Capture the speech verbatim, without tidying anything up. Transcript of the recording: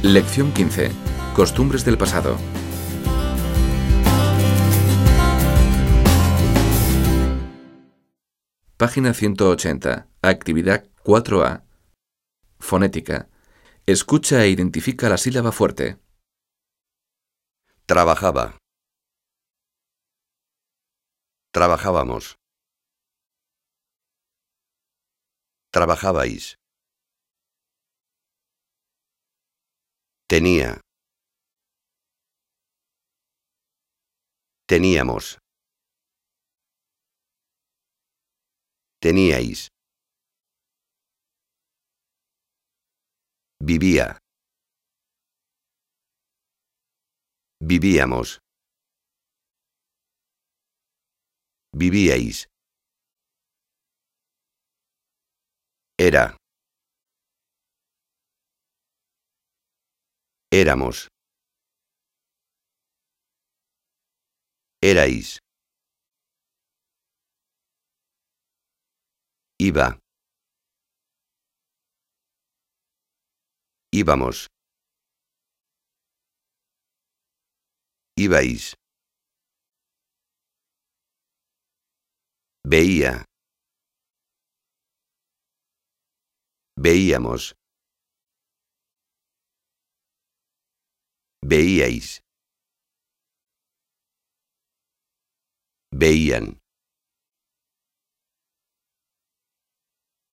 Lección quince. Costumbres del pasado. Página ciento ochenta. Actividad cuatro A. Fonética. Escucha e identifica la sílaba fuerte. Trabajaba. Trabajábamos. Trabajabais. Tenía. Teníamos. Teníais. Vivía. Vivíamos. Vivíais. Era. Éramos. Erais. Iba. Íbamos. Ibais. Veía. Veíamos. Veíais. Veían.